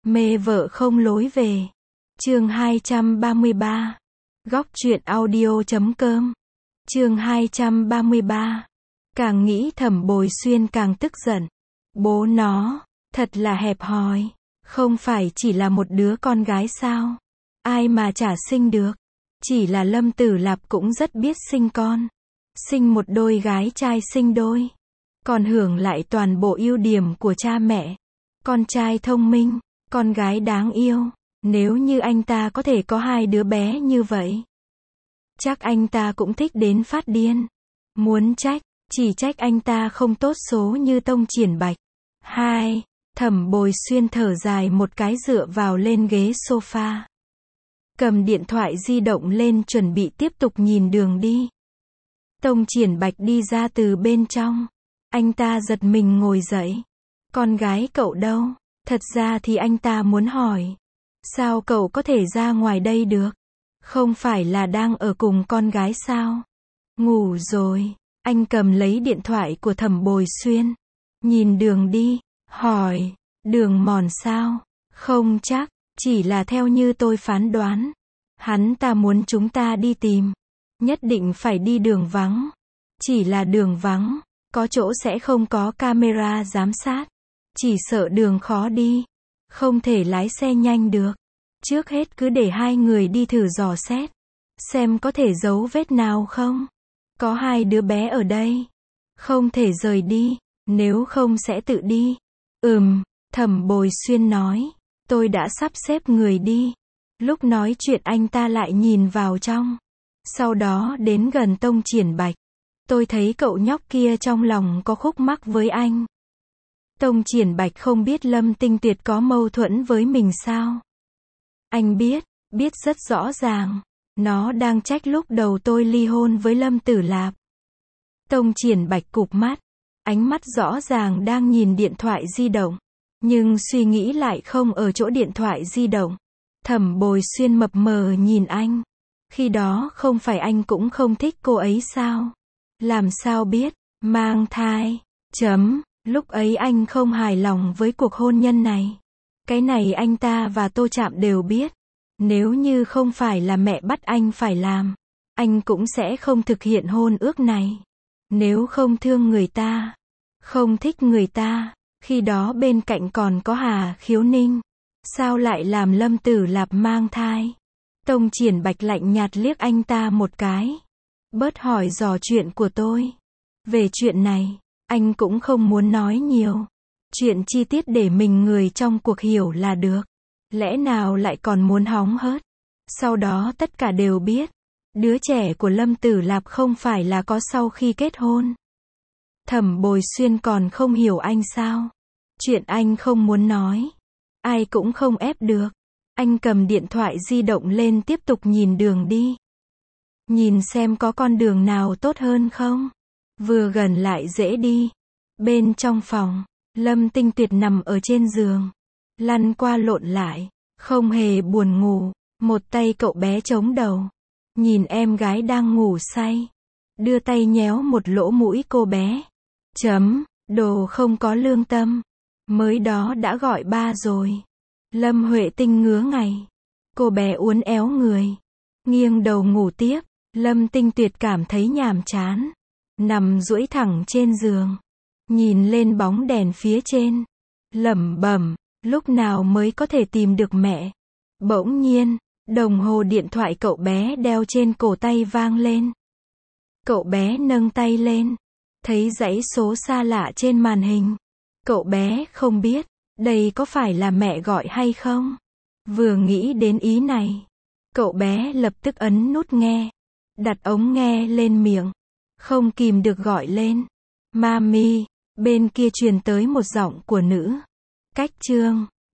Mê vợ không lối về. Chương 233. Góc truyện audio.com. Chương 233. Càng nghĩ Thẩm Bồi Xuyên càng tức giận. Bố nó, thật là hẹp hòi. Không phải chỉ là một đứa con gái sao? Ai mà chả sinh được. Chỉ là Lâm Tử Lạp cũng rất biết sinh con. Sinh một đôi gái trai sinh đôi. Còn hưởng lại toàn bộ ưu điểm của cha mẹ. Con trai thông minh, con gái đáng yêu. Nếu như anh ta có thể có hai đứa bé như vậy, chắc anh ta cũng thích đến phát điên. Muốn trách, chỉ trách anh ta không tốt số như Tông Triển Bạch. Hai, Thẩm Bồi Xuyên thở dài một cái dựa vào lên ghế sofa. Cầm điện thoại di động lên chuẩn bị tiếp tục nhìn đường đi. Tông Triển Bạch đi ra từ bên trong. Anh ta giật mình ngồi dậy. Con gái cậu đâu? Thật ra thì anh ta muốn hỏi. Sao cậu có thể ra ngoài đây được? Không phải là đang ở cùng con gái sao? Ngủ rồi. Anh cầm lấy điện thoại của Thẩm Bồi Xuyên. Nhìn đường đi. Hỏi. Đường mòn sao? Không chắc. Chỉ là theo như tôi phán đoán. Hắn ta muốn chúng ta đi tìm. Nhất định phải đi đường vắng. Chỉ là đường vắng. Có chỗ sẽ không có camera giám sát. Chỉ sợ đường khó đi. Không thể lái xe nhanh được. Trước hết cứ để hai người đi thử dò xét. Xem có thể giấu vết nào không. Có hai đứa bé ở đây. Không thể rời đi. Nếu không sẽ tự đi. Thẩm Bồi Xuyên nói. Tôi đã sắp xếp người đi. Lúc nói chuyện anh ta lại nhìn vào trong. Sau đó đến gần Tông Triển Bạch. Tôi thấy cậu nhóc kia trong lòng có khúc mắc với anh. Tông Triển Bạch không biết Lâm Tinh Tuyệt có mâu thuẫn với mình sao? Anh biết rất rõ ràng. Nó đang trách lúc đầu tôi ly hôn với Lâm Tử Lạp. Tông Triển Bạch cụp mắt. Ánh mắt rõ ràng đang nhìn điện thoại di động. Nhưng suy nghĩ lại không ở chỗ điện thoại di động. Thẩm Bồi Xuyên mập mờ nhìn anh. Khi đó không phải anh cũng không thích cô ấy sao? Làm sao biết? Mang thai. Lúc ấy anh không hài lòng với cuộc hôn nhân này. Cái này anh ta và Tô Trạm đều biết. Nếu như không phải là mẹ bắt anh phải làm, anh cũng sẽ không thực hiện hôn ước này. Nếu không thương người ta, không thích người ta, khi đó bên cạnh còn có Hà Khiếu Ninh. Sao lại làm Lâm Tử Lạp mang thai? Tông Triển Bạch lạnh nhạt liếc anh ta một cái. Bớt hỏi dò chuyện của tôi. Về chuyện này, anh cũng không muốn nói nhiều. Chuyện chi tiết để mình người trong cuộc hiểu là được. Lẽ nào lại còn muốn hóng hớt? Sau đó tất cả đều biết. Đứa trẻ của Lâm Tử Lạp không phải là có sau khi kết hôn. Thẩm Bồi Xuyên còn không hiểu anh sao? Chuyện anh không muốn nói. Ai cũng không ép được. Anh cầm điện thoại di động lên tiếp tục nhìn đường đi. Nhìn xem có con đường nào tốt hơn không? Vừa gần lại dễ đi. Bên trong phòng, Lâm Tinh Tuyệt nằm ở trên giường. Lăn qua lộn lại. Không hề buồn ngủ. Một tay cậu bé chống đầu. Nhìn em gái đang ngủ say. Đưa tay nhéo một lỗ mũi cô bé. Đồ không có lương tâm. Mới đó đã gọi ba rồi. Lâm Huệ Tinh ngứa ngày. Cô bé uốn éo người. Nghiêng đầu ngủ tiếp. Lâm Tinh Tuyệt cảm thấy nhàm chán. Nằm duỗi thẳng trên giường. Nhìn lên bóng đèn phía trên. Lẩm bẩm. Lúc nào mới có thể tìm được mẹ? Bỗng nhiên, đồng hồ điện thoại cậu bé đeo trên cổ tay vang lên. Cậu bé nâng tay lên. Thấy dãy số xa lạ trên màn hình. Cậu bé không biết, đây có phải là mẹ gọi hay không? Vừa nghĩ đến ý này, cậu bé lập tức ấn nút nghe. Đặt ống nghe lên miệng. Không kìm được gọi lên. Mami, bên kia truyền tới một giọng của nữ. Cách chương.